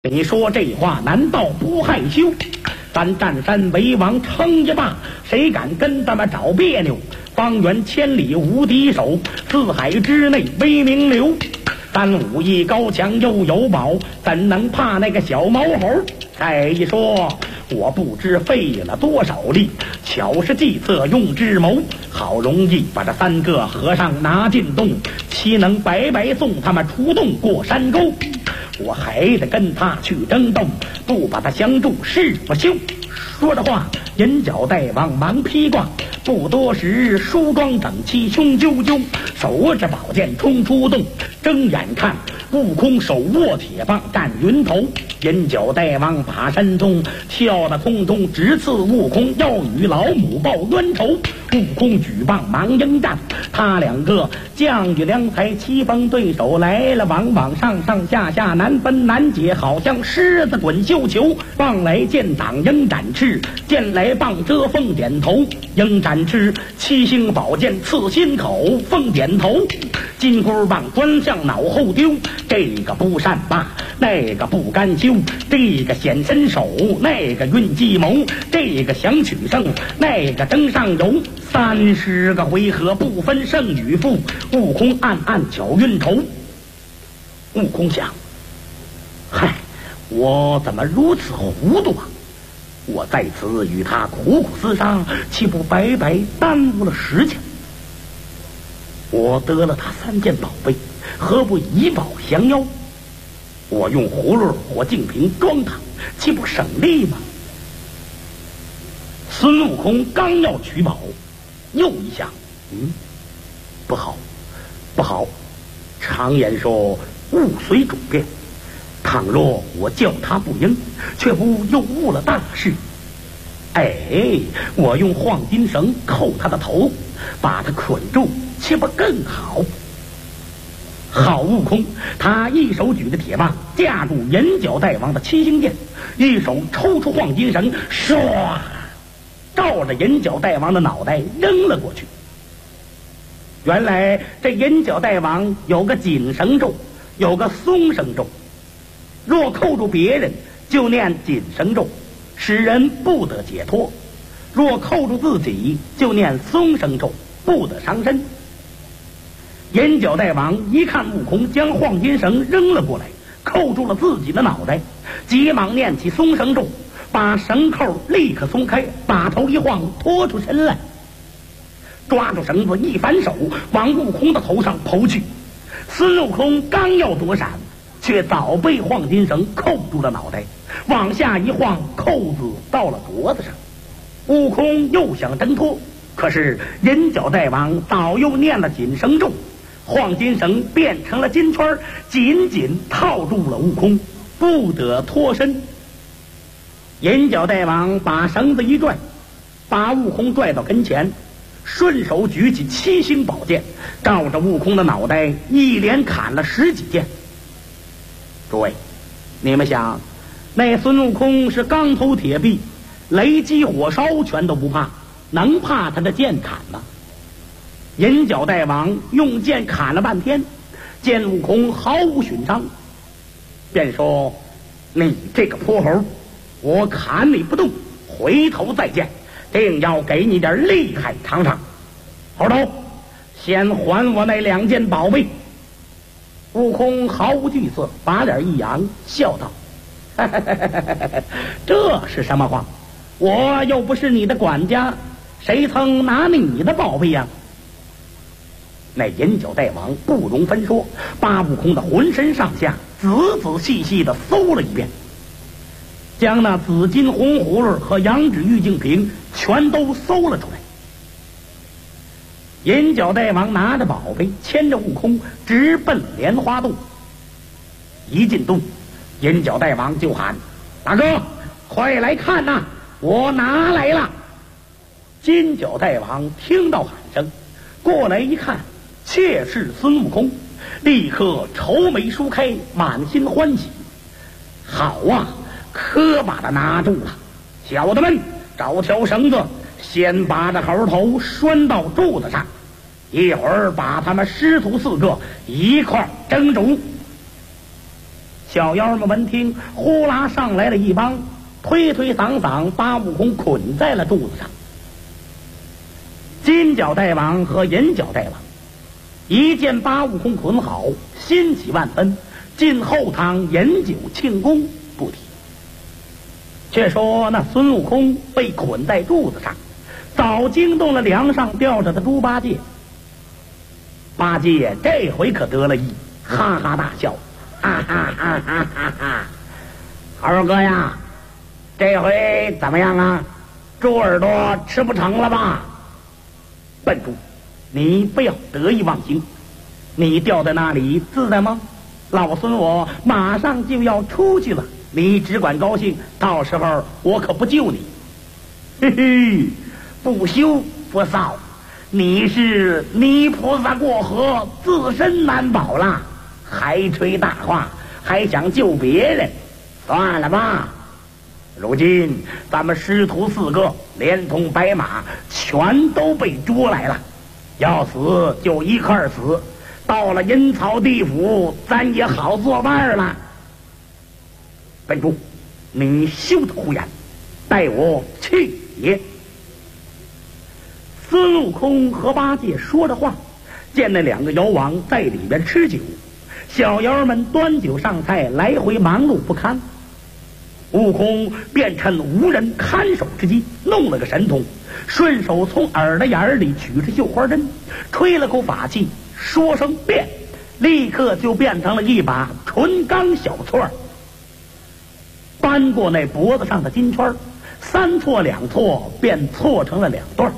你说这话难道不害羞？咱占山为王称一霸，谁敢跟咱们找别扭？方圆千里无敌手，四海之内威名流。咱武艺高强又有宝，怎能怕那个小毛猴？再一说，我不知费了多少力，巧是计策用智谋，好容易把这3个和尚拿进洞，岂能白白送他们出洞过山沟？我还得跟他去争斗，不把他相助誓不休。说着话，银角大王忙披挂，不多时梳妆整齐，胸赳赳，手着宝剑冲出洞。睁眼看悟空手握铁棒站云头，银角大王把身中跳到空中，直刺悟空要与老母报冤仇。悟空举棒忙迎战，他2个将举良才，棋逢对手来了往往，上上下下难分难解，好像狮子滚绣球。棒来剑挡鹰展翅，剑来棒遮风点头。鹰展翅七星宝剑刺心口，风点头金箍棒专向脑后丢。这个不善罢，那个不甘休，这个显身手，那个运计谋，这个想取胜，那个争上游。30个回合不分胜与负，悟空暗暗搅晕头。悟空想，嗨，我怎么如此糊涂啊？我在此与他苦苦厮杀，岂不白白耽误了时间？我得了他3件宝贝，何不以宝降妖？我用葫芦火净瓶装他，岂不省力吗？孙悟空刚要取宝，又一想，不好，不好！常言说物随主变，倘若我叫他不应，却不又误了大事。我用晃金绳扣他的头，把他捆住，岂不更好？好悟空，他一手举着铁棒架住银角大王的七星剑，一手抽出晃金绳，唰，照着银角大王的脑袋扔了过去。原来这银角大王有个紧绳咒，有个松绳咒。若扣住别人，就念紧绳咒，使人不得解脱；若扣住自己，就念松绳咒，不得伤身。银角大王一看悟空将晃金绳扔了过来，扣住了自己的脑袋，急忙念起松绳咒，把绳扣立刻松开，把头一晃，拖出身来，抓住绳子一反手，往悟空的头上扑去。孙悟空刚要躲闪，却早被晃金绳扣住了脑袋，往下一晃，扣子到了脖子上。悟空又想挣脱，可是银角大王早又念了紧绳咒，晃金绳变成了金圈，紧紧套住了悟空，不得脱身。银角大王把绳子一拽，把悟空拽到跟前，顺手举起七星宝剑，照着悟空的脑袋一连砍了10几剑。诸位，你们想，那孙悟空是钢头铁臂，雷击火烧全都不怕，能怕他的剑砍吗？银角大王用剑砍了半天，见悟空毫无损伤，便说：你这个泼猴，我砍你不动，回头再见，定要给你点厉害尝尝。猴头，先还我那2件宝贝。悟空毫无惧色，把脸一扬，笑道：这是什么话？我又不是你的管家，谁曾拿你的宝贝呀？那银角大王不容分说，把悟空的浑身上下仔仔细细的搜了一遍，将那紫金红葫芦和羊脂玉净瓶全都搜了出来。银角大王拿着宝贝，牵着悟空直奔莲花洞。一进洞，银角大王就喊：大哥，快来看呐，我拿来了！金角大王听到喊声，过来一看，却是孙悟空，立刻愁眉舒开，满心欢喜。好啊，可把他拿住了！小的们，找条绳子，先把这猴头拴到柱子上，一会儿把他们师徒4个一块蒸煮。 小妖们闻听，呼啦上来了一帮，推推搡搡，把悟空捆在了柱子上。金角大王和银角大王一见把悟空捆好，欣喜万分，进后堂饮酒庆功不提。却说那孙悟空被捆在柱子上，早惊动了梁上吊着的猪八戒。八戒这回可得了意，哈哈大笑，哈哈哈哈哈哈！二哥呀，这回怎么样啊？猪耳朵吃不成了吧？笨猪，你不要得意忘形，你吊在那里自在吗？老孙我马上就要出去了，你只管高兴，到时候我可不救你。嘿嘿，不羞不臊，你是泥菩萨过河，自身难保啦，还吹大话，还想救别人，算了吧。如今咱们师徒4个连同白马全都被捉来了，要死就一块死，到了阴曹地府咱也好作伴了。笨猪，你休得胡言，带我去也。孙悟空和八戒说着话，见那2个妖王在里边吃酒，小妖们端酒上菜，来回忙碌不堪。悟空便趁无人看守之机，弄了个神通，顺手从耳朵眼里取出绣花针，吹了口法气，说声变，立刻就变成了一把纯钢小锉，扳过那脖子上的金圈，3错2错便错成了2段。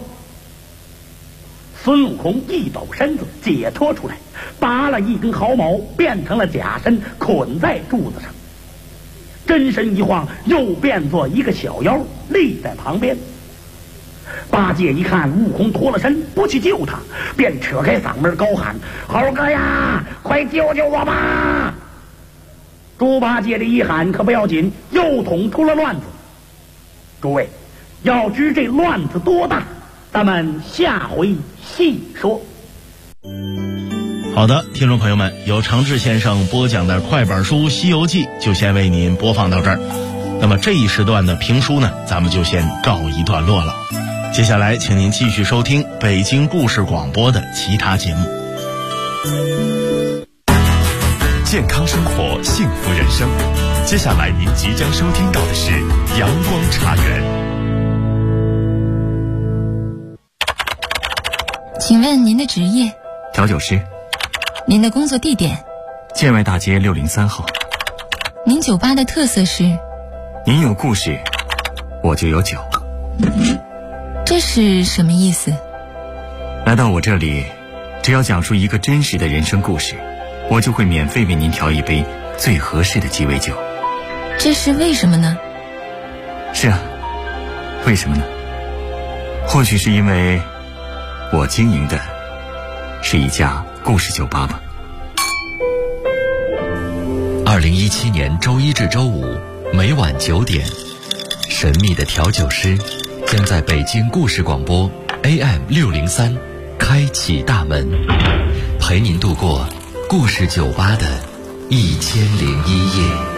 孙悟空一抖身子解脱出来，拔了一根毫毛，变成了假身，捆在柱子上。真身一晃，又变作一个小妖，立在旁边。八戒一看悟空脱了身，不去救他，便扯开嗓门高喊：猴哥呀，快救救我吧！猪八戒这一喊可不要紧，又捅出了乱子。诸位要知这乱子多大，咱们下回细说。 好的，听众朋友们，由长治先生播讲的快本书《西游记》就先为您播放到这儿。那么这一时段的评书呢，咱们就先告一段落了。接下来请您继续收听北京故事广播的其他节目。 健康生活，幸福人生。接下来您即将收听到的是阳光茶园。 请问您的职业？ 调酒师。 您的工作地点？ 建外大街603号。 您酒吧的特色是？ 您有故事，我就有酒。 这是什么意思？ 来到我这里，只要讲述一个真实的人生故事，我就会免费为您调一杯最合适的鸡尾酒。 这是为什么呢？ 是啊，为什么呢？或许是因为我经营的是一家故事酒吧吧。 2017年周一至周五每晚9点，神秘的调酒师将在北京故事广播 AM603开启大门，陪您度过故事酒吧的1001夜。